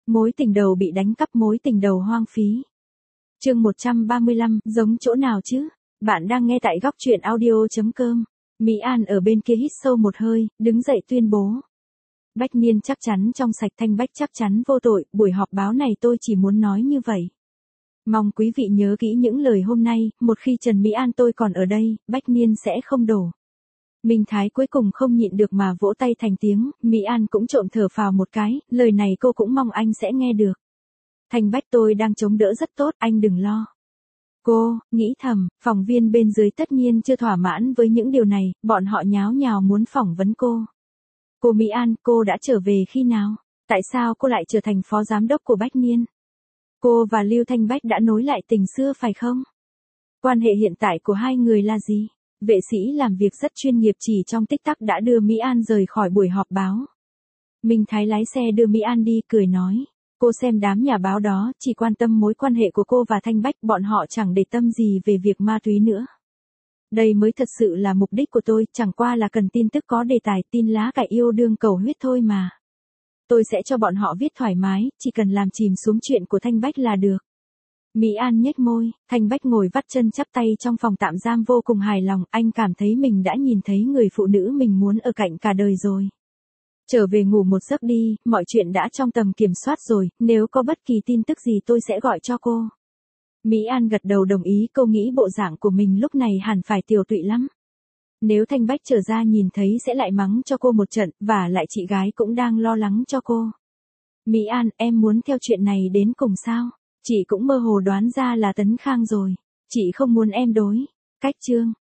Mối tình đầu bị đánh cắp, mối tình đầu hoang phí. Chương 135, giống chỗ nào chứ? Bạn đang nghe tại góc truyện audio.com. Mỹ An ở bên kia hít sâu một hơi, đứng dậy tuyên bố. Bách Niên chắc chắn trong sạch, Thanh Bách chắc chắn vô tội, buổi họp báo này tôi chỉ muốn nói như vậy. Mong quý vị nhớ kỹ những lời hôm nay, một khi Trần Mỹ An tôi còn ở đây, Bách Niên sẽ không đổ. Minh Thái cuối cùng không nhịn được mà vỗ tay thành tiếng, Mỹ An cũng trộm thở phào một cái, lời này cô cũng mong anh sẽ nghe được. Thanh Bách tôi đang chống đỡ rất tốt, anh đừng lo. Cô, nghĩ thầm, phóng viên bên dưới tất nhiên chưa thỏa mãn với những điều này, bọn họ nháo nhào muốn phỏng vấn cô. Cô Mỹ An, cô đã trở về khi nào? Tại sao cô lại trở thành phó giám đốc của Bách Niên? Cô và Lưu Thanh Bách đã nối lại tình xưa phải không? Quan hệ hiện tại của hai người là gì? Vệ sĩ làm việc rất chuyên nghiệp chỉ trong tích tắc đã đưa Mỹ An rời khỏi buổi họp báo. Minh Thái lái xe đưa Mỹ An đi, cười nói. Cô xem đám nhà báo đó, chỉ quan tâm mối quan hệ của cô và Thanh Bách, bọn họ chẳng để tâm gì về việc ma túy nữa. Đây mới thật sự là mục đích của tôi, chẳng qua là cần tin tức có đề tài, tin lá cải yêu đương cầu huyết thôi mà. Tôi sẽ cho bọn họ viết thoải mái, chỉ cần làm chìm xuống chuyện của Thanh Bách là được. Mỹ An nhếch môi, Thanh Bách ngồi vắt chân chắp tay trong phòng tạm giam vô cùng hài lòng, anh cảm thấy mình đã nhìn thấy người phụ nữ mình muốn ở cạnh cả đời rồi. Trở về ngủ một giấc đi, mọi chuyện đã trong tầm kiểm soát rồi, nếu có bất kỳ tin tức gì tôi sẽ gọi cho cô. Mỹ An gật đầu đồng ý, cô nghĩ bộ dạng của mình lúc này hẳn phải tiều tụy lắm. Nếu Thanh Bách trở ra nhìn thấy sẽ lại mắng cho cô một trận, và lại chị gái cũng đang lo lắng cho cô. Mỹ An, em muốn theo chuyện này đến cùng sao? Chị cũng mơ hồ đoán ra là Tấn Khang rồi. Chị không muốn em đối. Cách chương.